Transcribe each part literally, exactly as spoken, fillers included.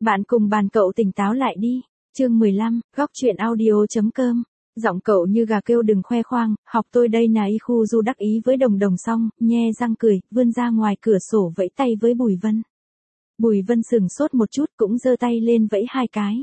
Bạn cùng bàn cậu tỉnh táo lại đi. Chương mười lăm, góc chuyện audio.com. Giọng cậu như gà kêu đừng khoe khoang, học tôi đây này khu du đắc ý với Đồng Đồng xong, nhe răng cười, vươn ra ngoài cửa sổ vẫy tay với Bùi Vân. Bùi Vân sừng sốt một chút cũng giơ tay lên vẫy hai cái.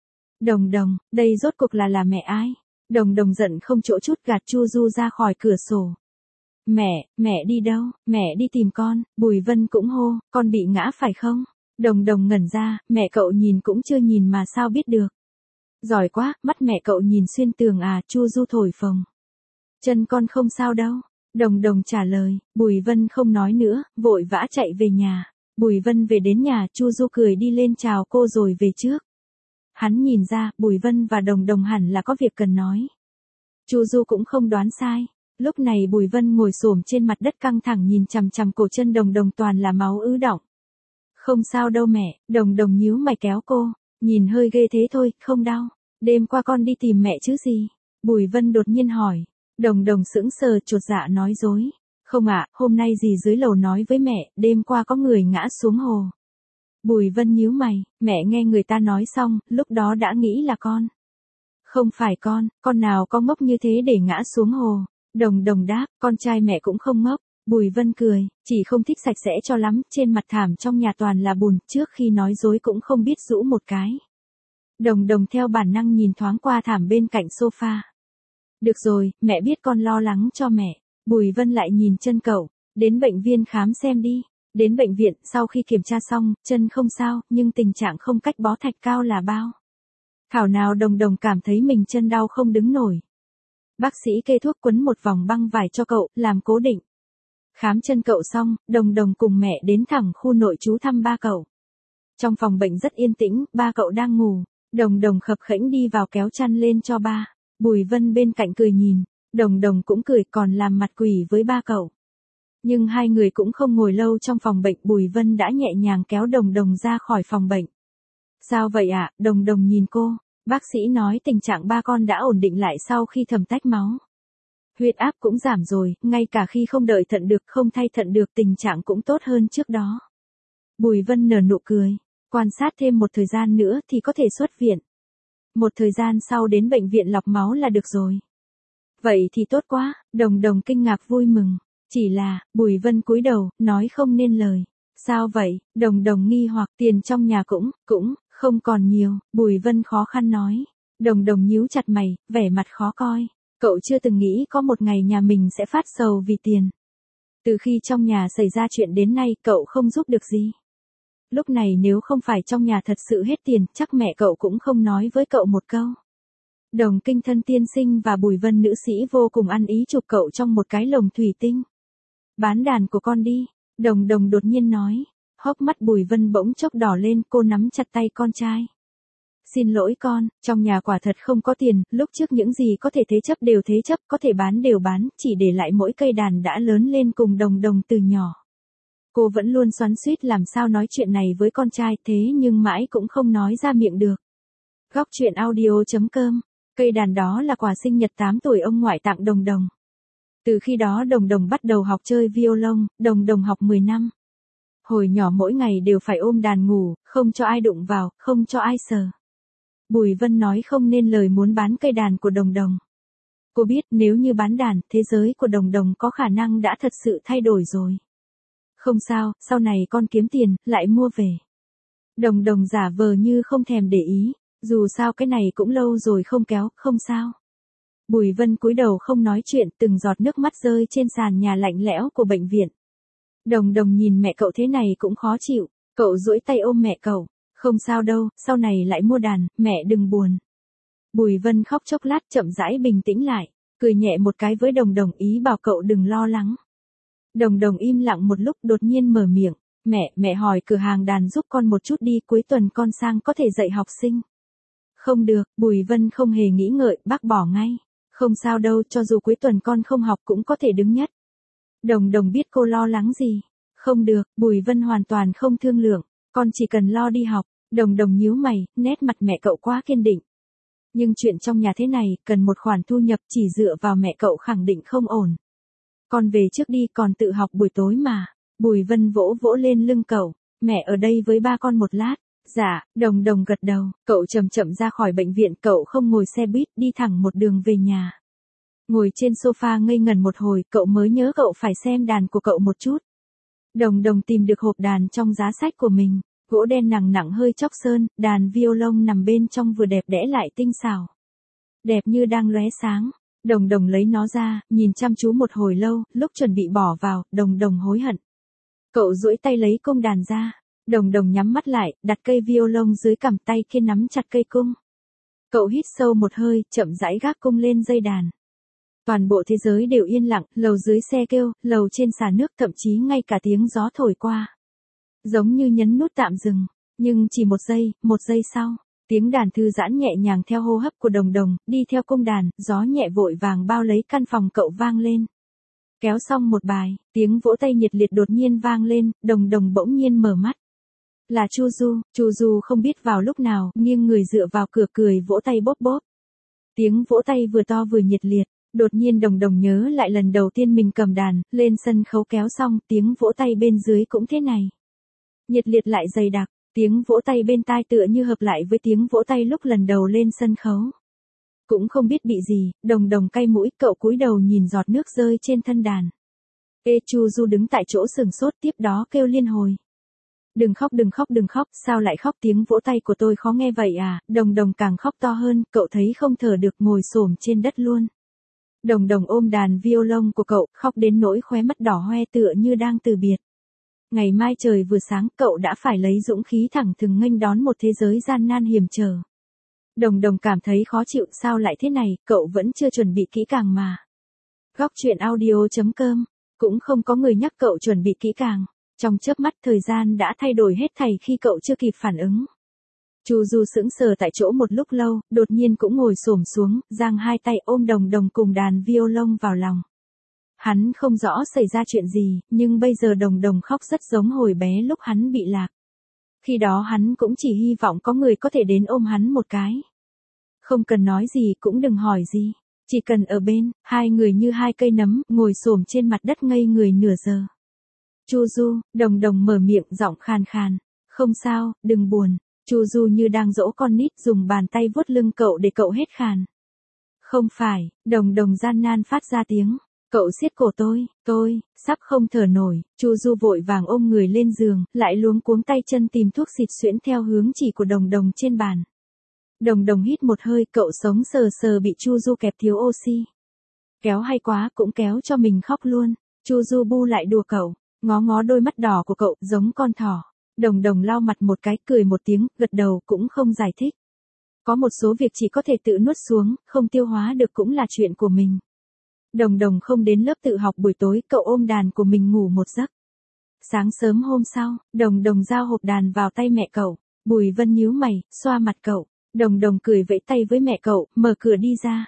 Đồng Đồng, đây rốt cuộc là là mẹ ai? Đồng Đồng giận không chỗ chút gạt Chu Du ra khỏi cửa sổ. Mẹ, mẹ đi đâu? Mẹ đi tìm con. Bùi Vân cũng hô, con bị ngã phải không? Đồng Đồng ngẩn ra, mẹ cậu nhìn cũng chưa nhìn mà sao biết được. Giỏi quá, mắt mẹ cậu nhìn xuyên tường à, Chu Du thổi phồng. Chân con không sao đâu. Đồng Đồng trả lời, Bùi Vân không nói nữa, vội vã chạy về nhà. Bùi Vân về đến nhà, Chu Du cười đi lên chào cô rồi về trước. Hắn nhìn ra, Bùi Vân và Đồng Đồng hẳn là có việc cần nói. Chu Du cũng không đoán sai. Lúc này Bùi Vân ngồi xổm trên mặt đất căng thẳng nhìn chằm chằm cổ chân Đồng Đồng toàn là máu ứ đọng. Không sao đâu mẹ, Đồng Đồng nhíu mày kéo cô, nhìn hơi ghê thế thôi, không đau. Đêm qua con đi tìm mẹ chứ gì? Bùi Vân đột nhiên hỏi. Đồng Đồng sững sờ chột dạ nói dối. Không ạ, hôm nay dì dưới lầu nói với mẹ, đêm qua có người ngã xuống hồ. Bùi Vân nhíu mày, mẹ nghe người ta nói xong, lúc đó đã nghĩ là con. Không phải con, con nào có ngốc như thế để ngã xuống hồ. Đồng Đồng đáp, con trai mẹ cũng không ngốc. Bùi Vân cười, chỉ không thích sạch sẽ cho lắm, trên mặt thảm trong nhà toàn là bùn, trước khi nói dối cũng không biết rũ một cái. Đồng Đồng theo bản năng nhìn thoáng qua thảm bên cạnh sofa. Được rồi, mẹ biết con lo lắng cho mẹ. Bùi Vân lại nhìn chân cậu, đến bệnh viện khám xem đi. Đến bệnh viện, sau khi kiểm tra xong, chân không sao, nhưng tình trạng không cách bó thạch cao là bao. Thảo nào Đồng Đồng cảm thấy mình chân đau không đứng nổi. Bác sĩ kê thuốc quấn một vòng băng vải cho cậu, làm cố định. Khám chân cậu xong, Đồng Đồng cùng mẹ đến thẳng khu nội trú thăm ba cậu. Trong phòng bệnh rất yên tĩnh, ba cậu đang ngủ. Đồng Đồng khập khẽnh đi vào kéo chăn lên cho ba. Bùi Vân bên cạnh cười nhìn. Đồng Đồng cũng cười còn làm mặt quỷ với ba cậu. Nhưng hai người cũng không ngồi lâu trong phòng bệnh, Bùi Vân đã nhẹ nhàng kéo Đồng Đồng ra khỏi phòng bệnh. Sao vậy ạ? À? Đồng Đồng nhìn cô. Bác sĩ nói tình trạng ba con đã ổn định lại sau khi thẩm tách máu. Huyết áp cũng giảm rồi, ngay cả khi không đợi thận được, không thay thận được tình trạng cũng tốt hơn trước đó. Bùi Vân nở nụ cười. Quan sát thêm một thời gian nữa thì có thể xuất viện. Một thời gian sau đến bệnh viện lọc máu là được rồi. Vậy thì tốt quá, Đồng Đồng kinh ngạc vui mừng. Chỉ là, Bùi Vân cúi đầu, nói không nên lời. Sao vậy? Đồng Đồng nghi hoặc tiền trong nhà cũng, cũng, không còn nhiều, Bùi Vân khó khăn nói. Đồng Đồng nhíu chặt mày, vẻ mặt khó coi. Cậu chưa từng nghĩ có một ngày nhà mình sẽ phát sầu vì tiền. Từ khi trong nhà xảy ra chuyện đến nay cậu không giúp được gì. Lúc này nếu không phải trong nhà thật sự hết tiền, chắc mẹ cậu cũng không nói với cậu một câu. Đồng Kinh Thân tiên sinh và Bùi Vân nữ sĩ vô cùng ăn ý chụp cậu trong một cái lồng thủy tinh. Bán đàn của con đi, Đồng Đồng đột nhiên nói. Hốc mắt Bùi Vân bỗng chốc đỏ lên, cô nắm chặt tay con trai. Xin lỗi con, trong nhà quả thật không có tiền, lúc trước những gì có thể thế chấp đều thế chấp, có thể bán đều bán, chỉ để lại mỗi cây đàn đã lớn lên cùng Đồng Đồng từ nhỏ. Cô vẫn luôn xoắn xuýt làm sao nói chuyện này với con trai, thế nhưng mãi cũng không nói ra miệng được. Góc chuyện audio.com. Cây đàn đó là quà sinh nhật tám tuổi ông ngoại tặng Đồng Đồng. Từ khi đó Đồng Đồng bắt đầu học chơi violon, Đồng Đồng học mười năm. Hồi nhỏ mỗi ngày đều phải ôm đàn ngủ, không cho ai đụng vào, không cho ai sờ. Bùi Vân nói không nên lời muốn bán cây đàn của Đồng Đồng. Cô biết nếu như bán đàn, thế giới của Đồng Đồng có khả năng đã thật sự thay đổi rồi. Không sao, sau này con kiếm tiền, lại mua về. Đồng Đồng giả vờ như không thèm để ý, dù sao cái này cũng lâu rồi không kéo, không sao. Bùi Vân cúi đầu không nói chuyện, từng giọt nước mắt rơi trên sàn nhà lạnh lẽo của bệnh viện. Đồng Đồng nhìn mẹ cậu thế này cũng khó chịu, cậu duỗi tay ôm mẹ cậu. Không sao đâu, sau này lại mua đàn, mẹ đừng buồn. Bùi Vân khóc chốc lát chậm rãi bình tĩnh lại, cười nhẹ một cái với Đồng Đồng ý bảo cậu đừng lo lắng. Đồng Đồng im lặng một lúc đột nhiên mở miệng, mẹ, mẹ hỏi cửa hàng đàn giúp con một chút đi, cuối tuần con sang có thể dạy học sinh. Không được, Bùi Vân không hề nghĩ ngợi, bác bỏ ngay. Không sao đâu, cho dù cuối tuần con không học cũng có thể đứng nhất. Đồng Đồng biết cô lo lắng gì. Không được, Bùi Vân hoàn toàn không thương lượng, con chỉ cần lo đi học. Đồng Đồng nhíu mày, nét mặt mẹ cậu quá kiên định. Nhưng chuyện trong nhà thế này, cần một khoản thu nhập, chỉ dựa vào mẹ cậu khẳng định không ổn. Con về trước đi, còn tự học buổi tối mà. Bùi Vân vỗ vỗ lên lưng cậu, mẹ ở đây với ba con một lát, Dạ, đồng đồng gật đầu, cậu chậm chậm ra khỏi bệnh viện, cậu không ngồi xe buýt, đi thẳng một đường về nhà. Ngồi trên sofa ngây ngần một hồi, cậu mới nhớ cậu phải xem đàn của cậu một chút. Đồng đồng tìm được hộp đàn trong giá sách của mình, gỗ đen nặng nặng hơi chóc sơn, đàn violon nằm bên trong vừa đẹp đẽ lại tinh xảo. Đẹp như đang lóe sáng. Đồng đồng lấy nó ra, nhìn chăm chú một hồi lâu, lúc chuẩn bị bỏ vào, đồng đồng hối hận. Cậu duỗi tay lấy cung đàn ra, đồng đồng nhắm mắt lại, đặt cây violon dưới cằm, tay kia nắm chặt cây cung. Cậu hít sâu một hơi, chậm rãi gác cung lên dây đàn. Toàn bộ thế giới đều yên lặng, lầu dưới xe kêu, lầu trên xả nước, thậm chí ngay cả tiếng gió thổi qua. Giống như nhấn nút tạm dừng, nhưng chỉ một giây, một giây sau. Tiếng đàn thư giãn nhẹ nhàng theo hô hấp của đồng đồng, đi theo cung đàn, gió nhẹ vội vàng bao lấy căn phòng cậu vang lên. Kéo xong một bài, tiếng vỗ tay nhiệt liệt đột nhiên vang lên, đồng đồng bỗng nhiên mở mắt. Là Chu Du, Chu Du không biết vào lúc nào, nghiêng người dựa vào cửa cười vỗ tay bóp bóp. Tiếng vỗ tay vừa to vừa nhiệt liệt, đột nhiên đồng đồng nhớ lại lần đầu tiên mình cầm đàn, lên sân khấu kéo xong, tiếng vỗ tay bên dưới cũng thế này. Nhiệt liệt lại dày đặc. Tiếng vỗ tay bên tai tựa như hợp lại với tiếng vỗ tay lúc lần đầu lên sân khấu. Cũng không biết bị gì, đồng đồng cay mũi, cậu cúi đầu nhìn giọt nước rơi trên thân đàn. Ê Chu Du đứng tại chỗ sừng sốt, tiếp đó kêu liên hồi. Đừng khóc đừng khóc đừng khóc, sao lại khóc, tiếng vỗ tay của tôi khó nghe vậy à, đồng đồng càng khóc to hơn, cậu thấy không thở được, ngồi xổm trên đất luôn. Đồng đồng ôm đàn violon của cậu, khóc đến nỗi khóe mắt đỏ hoe tựa như đang từ biệt. Ngày mai trời vừa sáng, cậu đã phải lấy dũng khí thẳng thừng nghênh đón một thế giới gian nan hiểm trở. Đồng đồng cảm thấy khó chịu, sao lại thế này, cậu vẫn chưa chuẩn bị kỹ càng mà. Góc truyện audio chấm com, cũng không có người nhắc cậu chuẩn bị kỹ càng. Trong chớp mắt thời gian đã thay đổi hết thảy khi cậu chưa kịp phản ứng. Chu Du sững sờ tại chỗ một lúc lâu, đột nhiên cũng ngồi xổm xuống, giang hai tay ôm đồng đồng cùng đàn violon vào lòng. Hắn không rõ xảy ra chuyện gì, nhưng bây giờ đồng đồng khóc rất giống hồi bé lúc hắn bị lạc. Khi đó hắn cũng chỉ hy vọng có người có thể đến ôm hắn một cái. Không cần nói gì, cũng đừng hỏi gì, chỉ cần ở bên, hai người như hai cây nấm, ngồi xổm trên mặt đất ngây người nửa giờ. Chu Du, đồng đồng mở miệng giọng khàn khàn, không sao, đừng buồn. Chu Du như đang dỗ con nít, dùng bàn tay vuốt lưng cậu để cậu hết khàn. Không phải, đồng đồng gian nan phát ra tiếng. Cậu siết cổ tôi, tôi, sắp không thở nổi, Chu Du vội vàng ôm người lên giường, lại luống cuống tay chân tìm thuốc xịt xuyễn theo hướng chỉ của đồng đồng trên bàn. Đồng đồng hít một hơi, cậu sống sờ sờ bị Chu Du kẹp thiếu oxy. Kéo hay quá, cũng kéo cho mình khóc luôn. Chu Du bu lại đùa cậu, ngó ngó đôi mắt đỏ của cậu, giống con thỏ. Đồng đồng lau mặt một cái, cười một tiếng, gật đầu, cũng không giải thích. Có một số việc chỉ có thể tự nuốt xuống, không tiêu hóa được cũng là chuyện của mình. Đồng đồng không đến lớp tự học buổi tối, cậu ôm đàn của mình ngủ một giấc. Sáng sớm hôm sau, đồng đồng giao hộp đàn vào tay mẹ cậu. Bùi Vân nhíu mày, xoa mặt cậu. Đồng đồng cười vẫy tay với mẹ cậu, mở cửa đi ra.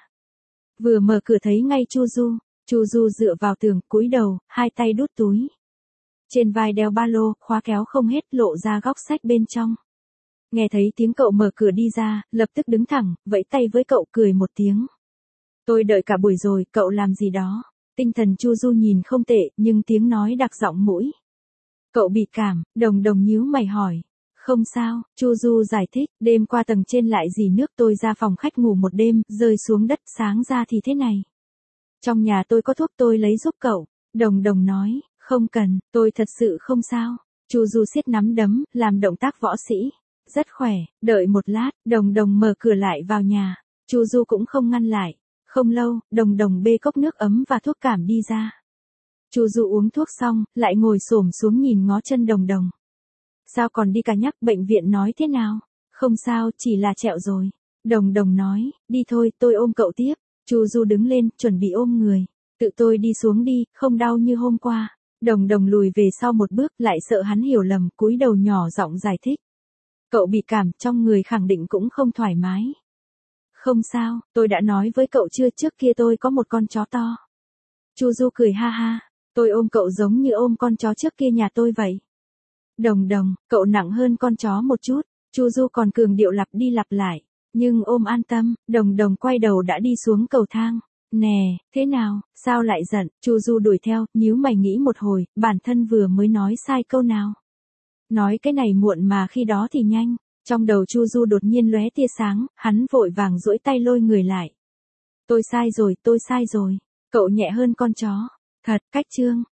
Vừa mở cửa thấy ngay Chu Du. Chu Du dựa vào tường, cúi đầu, hai tay đút túi. Trên vai đeo ba lô, khóa kéo không hết, lộ ra góc sách bên trong. Nghe thấy tiếng cậu mở cửa đi ra, lập tức đứng thẳng, vẫy tay với cậu, cười một tiếng. Tôi đợi cả buổi rồi, cậu làm gì đó? Tinh thần Chu Du nhìn không tệ, nhưng tiếng nói đặc giọng mũi. Cậu bị cảm, đồng đồng nhíu mày hỏi. Không sao, Chu Du giải thích, đêm qua tầng trên lại dì nước, tôi ra phòng khách ngủ một đêm, rơi xuống đất, sáng ra thì thế này. Trong nhà tôi có thuốc, tôi lấy giúp cậu. Đồng đồng nói, không cần, tôi thật sự không sao. Chu Du siết nắm đấm, làm động tác võ sĩ. Rất khỏe, đợi một lát, đồng đồng mở cửa lại vào nhà. Chu Du cũng không ngăn lại. Không lâu, đồng đồng bê cốc nước ấm và thuốc cảm đi ra. Chu Du uống thuốc xong, lại ngồi xổm xuống nhìn ngó chân đồng đồng. Sao còn đi cả nhắc, bệnh viện nói thế nào? Không sao, chỉ là trẹo rồi. Đồng đồng nói, đi thôi, tôi ôm cậu tiếp. Chu Du đứng lên, chuẩn bị ôm người. Tự tôi đi xuống đi, không đau như hôm qua. Đồng đồng lùi về sau một bước, lại sợ hắn hiểu lầm, cúi đầu nhỏ giọng giải thích. Cậu bị cảm, trong người khẳng định cũng không thoải mái. Không sao, tôi đã nói với cậu chưa, trước kia tôi có một con chó to. Chu Du cười ha ha, tôi ôm cậu giống như ôm con chó trước kia nhà tôi vậy. Đồng đồng, cậu nặng hơn con chó một chút. Chu Du còn cường điệu lặp đi lặp lại. Nhưng ôm an tâm, đồng đồng quay đầu đã đi xuống cầu thang. Nè, thế nào, sao lại giận? Chu Du đuổi theo, nhíu mày nghĩ một hồi, bản thân vừa mới nói sai câu nào. Nói cái này muộn mà khi đó thì nhanh. Trong đầu Chu Du đột nhiên lóe tia sáng, hắn vội vàng duỗi tay lôi người lại. Tôi sai rồi, tôi sai rồi. Cậu nhẹ hơn con chó. Thật, cách chương.